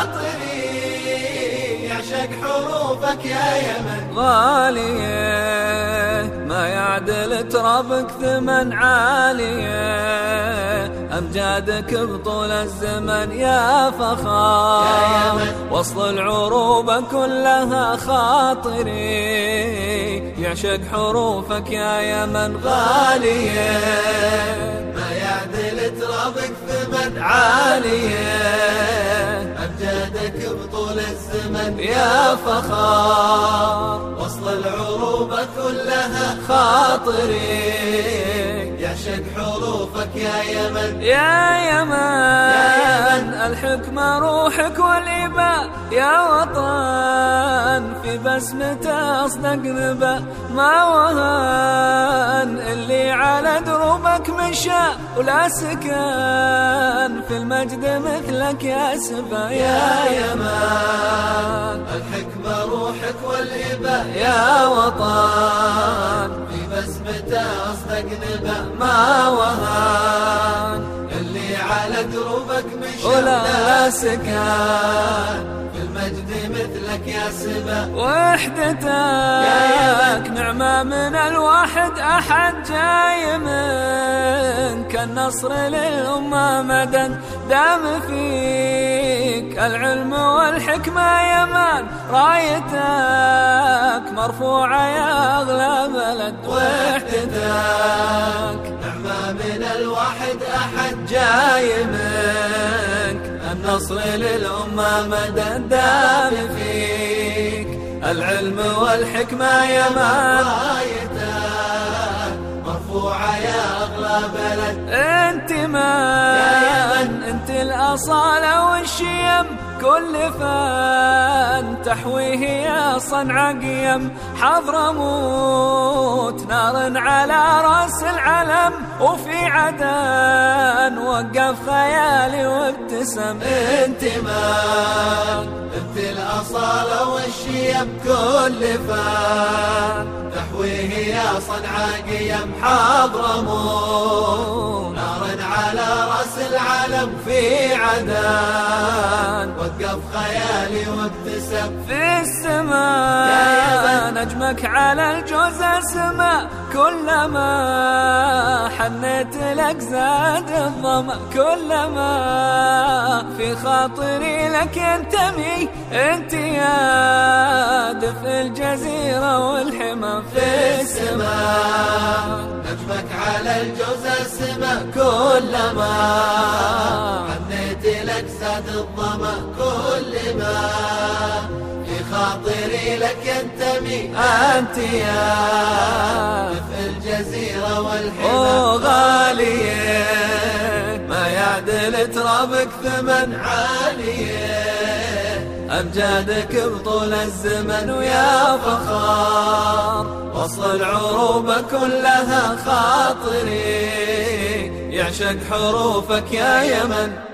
خاطري يعشق حروفك يا يمن. غالية ما يعدل ترابك ثمن عالية، أمجادك بطول الزمن يا فخار يا يمن. وصل العروبة كلها خاطري يعشق حروفك يا يمن. غالية ما يعدل ترابك ثمن عالية، أمجادك بطول الزمن يا فخار وصل العروبة كلها خاطري يعشق حروفك يا يمن. يا يمن الحكمة روحك والإباء يا وطن، في بسمته أصدق نبأ ما وهن، اللي على دروبك مشى ولا سكن، في المجد مثلك يا سبا يا يمن. الحكمة روحك والإباء يا وطن، في بسمته أصدق نبأ ما وهن، اللي على دروبك مشى ولا سكن، في المجد مثلك يا سبا. وحدتك نعمة من الواحد أحد جاي منك، النصر للأمة مدى دام فيك، العلم والحكمة يمان رايتك مرفوعة يا أغلى بلد. وحدتك نعمة من الواحد أحد جاي منك، النصر للأمة مدى دام فيك، العلم والحكمة يمان رايتك مرفوعة يا أغلى بلد. انت من انت الأصالة والشيم، كل فن تحويه يا صنع قيم، حضرموت نار على راس العلم، وفي عدن وقف خيالي وابتسم. انت الأصالة والشيم، كل فن تحويه يا صنع قيم، حضرموت نار على رأس العالم، في عدن وقف خيالي وابتسم. في السماء نجمك على الجوز السماء، كلما حنيت لك زاد الظما، كلما في خاطري لك ينتمي، انت يا دفء الجزيرة والحمى. في السماء نجمك على الجوز السما، كلما حنيت لك زاد الظما، كل ما في خاطري لك ينتمي، أنت يا دفء الجزيرة والحمى. غالية ما يعدل ترابك ثمن عالية أمجادك بطول الزمن، ويا فخار وصل العروبة كلها خاطري يعشق حروفك يا يمن.